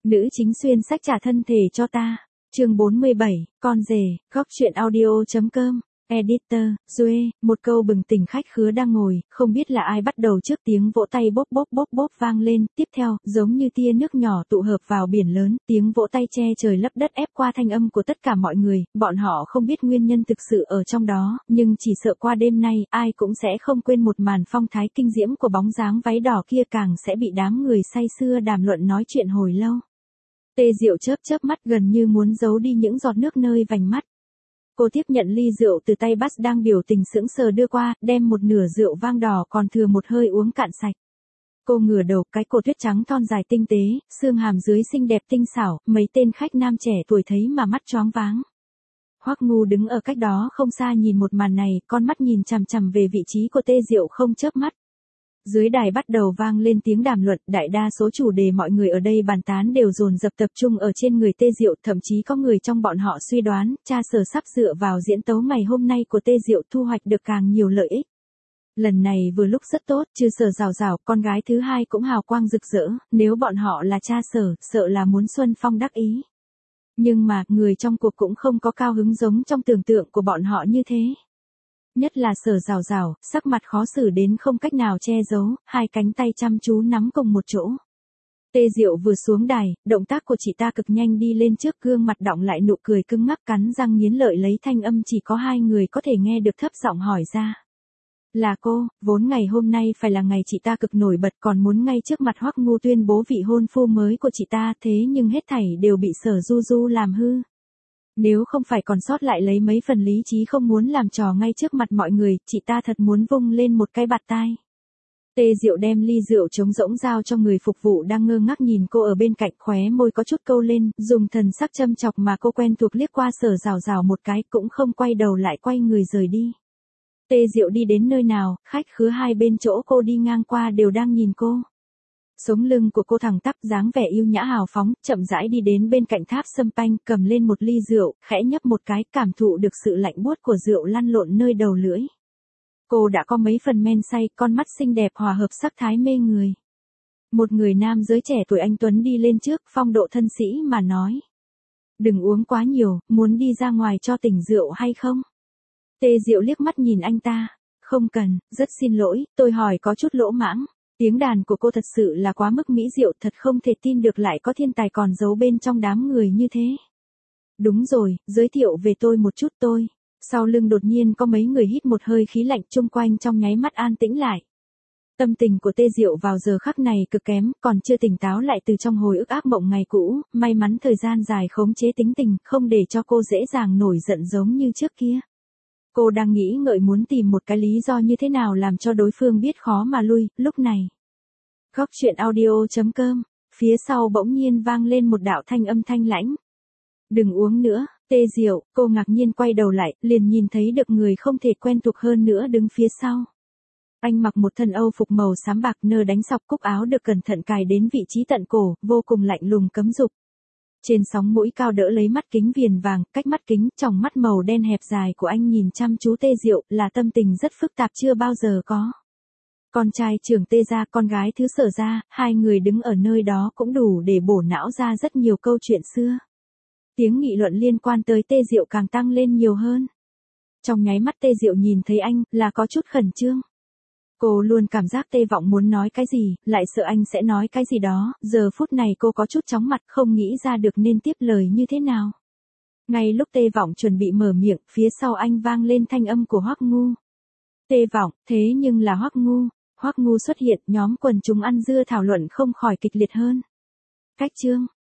Nữ chính xuyên sách trả thân thể cho ta. Chương 47, con rể, góc truyện audio.com. Editor, Duê, một câu bừng tỉnh khách khứa đang ngồi, không biết là ai bắt đầu trước tiếng vỗ tay bốp bốp bốp bốp vang lên, tiếp theo, giống như tia nước nhỏ tụ hợp vào biển lớn, tiếng vỗ tay che trời lấp đất ép qua thanh âm của tất cả mọi người, bọn họ không biết nguyên nhân thực sự ở trong đó, nhưng chỉ sợ qua đêm nay, ai cũng sẽ không quên một màn phong thái kinh diễm của bóng dáng váy đỏ kia càng sẽ bị đám người say sưa đàm luận nói chuyện hồi lâu. Tê Diệu chớp chớp mắt gần như muốn giấu đi những giọt nước nơi vành mắt. Cô tiếp nhận ly rượu từ tay Bass đang biểu tình sững sờ đưa qua, đem một nửa rượu vang đỏ còn thừa một hơi uống cạn sạch. Cô ngửa đầu, cái cổ tuyết trắng thon dài tinh tế, xương hàm dưới xinh đẹp tinh xảo, mấy tên khách nam trẻ tuổi thấy mà mắt choáng váng. Hoắc Ngu đứng ở cách đó không xa nhìn một màn này, con mắt nhìn chằm chằm về vị trí của Tê Diệu không chớp mắt. Dưới đài bắt đầu vang lên tiếng đàm luận, đại đa số chủ đề mọi người ở đây bàn tán đều dồn dập tập trung ở trên người Tê Diệu, thậm chí có người trong bọn họ suy đoán, cha Sở sắp dựa vào diễn tấu ngày hôm nay của Tê Diệu thu hoạch được càng nhiều lợi ích. Lần này vừa lúc rất tốt, trừ Sở Rào Rào, con gái thứ hai cũng hào quang rực rỡ, nếu bọn họ là cha Sở, sợ là muốn Xuân Phong đắc ý. Nhưng mà, người trong cuộc cũng không có cao hứng giống trong tưởng tượng của bọn họ như thế. Nhất là Sở Rào Rào, sắc mặt khó xử đến không cách nào che giấu, hai cánh tay chăm chú nắm cùng một chỗ. Tê Diệu vừa xuống đài, động tác của chị ta cực nhanh đi lên trước gương mặt đọng lại nụ cười cứng ngắc cắn răng nghiến lợi lấy thanh âm chỉ có hai người có thể nghe được thấp giọng hỏi ra. Là cô, vốn ngày hôm nay phải là ngày chị ta cực nổi bật còn muốn ngay trước mặt Hoắc Ngu tuyên bố vị hôn phu mới của chị ta thế nhưng hết thảy đều bị Sở Du Du làm hư. Nếu không phải còn sót lại lấy mấy phần lý trí không muốn làm trò ngay trước mặt mọi người, chị ta thật muốn vung lên một cái bạt tai. Tê Diệu đem ly rượu trống rỗng giao cho người phục vụ đang ngơ ngác nhìn cô ở bên cạnh, khóe môi có chút câu lên, dùng thần sắc châm chọc mà cô quen thuộc liếc qua Sở Rào Rào một cái cũng không quay đầu lại quay người rời đi. Tê Diệu đi đến nơi nào, khách khứa hai bên chỗ cô đi ngang qua đều đang nhìn cô. Sống lưng của cô thẳng tắp dáng vẻ yêu nhã hào phóng, chậm rãi đi đến bên cạnh tháp sâm panh, cầm lên một ly rượu, khẽ nhấp một cái, cảm thụ được sự lạnh buốt của rượu lăn lộn nơi đầu lưỡi. Cô đã có mấy phần men say, con mắt xinh đẹp hòa hợp sắc thái mê người. Một người nam giới trẻ tuổi anh tuấn đi lên trước, phong độ thân sĩ mà nói. Đừng uống quá nhiều, muốn đi ra ngoài cho tỉnh rượu hay không? Tê Diệu liếc mắt nhìn anh ta. Không cần, rất xin lỗi, tôi hỏi có chút lỗ mãng. Tiếng đàn của cô thật sự là quá mức mỹ diệu, thật không thể tin được lại có thiên tài còn giấu bên trong đám người như thế. Đúng rồi, giới thiệu về tôi một chút tôi. Sau lưng đột nhiên có mấy người hít một hơi khí lạnh chung quanh trong nháy mắt an tĩnh lại. Tâm tình của Tê Diệu vào giờ khắc này cực kém, còn chưa tỉnh táo lại từ trong hồi ức ác mộng ngày cũ, may mắn thời gian dài khống chế tính tình, không để cho cô dễ dàng nổi giận giống như trước kia. Cô đang nghĩ ngợi muốn tìm một cái lý do như thế nào làm cho đối phương biết khó mà lui, lúc này. Góc truyện audio.com, phía sau bỗng nhiên vang lên một đạo thanh âm thanh lãnh. Đừng uống nữa, Tê Diệu, cô ngạc nhiên quay đầu lại, liền nhìn thấy được người không thể quen thuộc hơn nữa đứng phía sau. Anh mặc một thân Âu phục màu xám bạc nơ đánh sọc, cúc áo được cẩn thận cài đến vị trí tận cổ, vô cùng lạnh lùng cấm dục. Trên sóng mũi cao đỡ lấy mắt kính viền vàng, cách mắt kính, tròng mắt màu đen hẹp dài của anh nhìn chăm chú Tê Diệu, là tâm tình rất phức tạp chưa bao giờ có. Con trai trưởng Tê gia, con gái thứ Sở gia, hai người đứng ở nơi đó cũng đủ để bổ não ra rất nhiều câu chuyện xưa. Tiếng nghị luận liên quan tới Tê Diệu càng tăng lên nhiều hơn. Trong nháy mắt Tê Diệu nhìn thấy anh, là có chút khẩn trương. Cô luôn cảm giác Tê Vọng muốn nói cái gì, lại sợ anh sẽ nói cái gì đó, giờ phút này cô có chút chóng mặt không nghĩ ra được nên tiếp lời như thế nào. Ngay lúc Tê Vọng chuẩn bị mở miệng, phía sau anh vang lên thanh âm của Hoắc Ngu. Tê Vọng, thế nhưng là Hoắc Ngu. Hoắc Ngu xuất hiện, nhóm quần chúng ăn dưa thảo luận không khỏi kịch liệt hơn. Cách chương,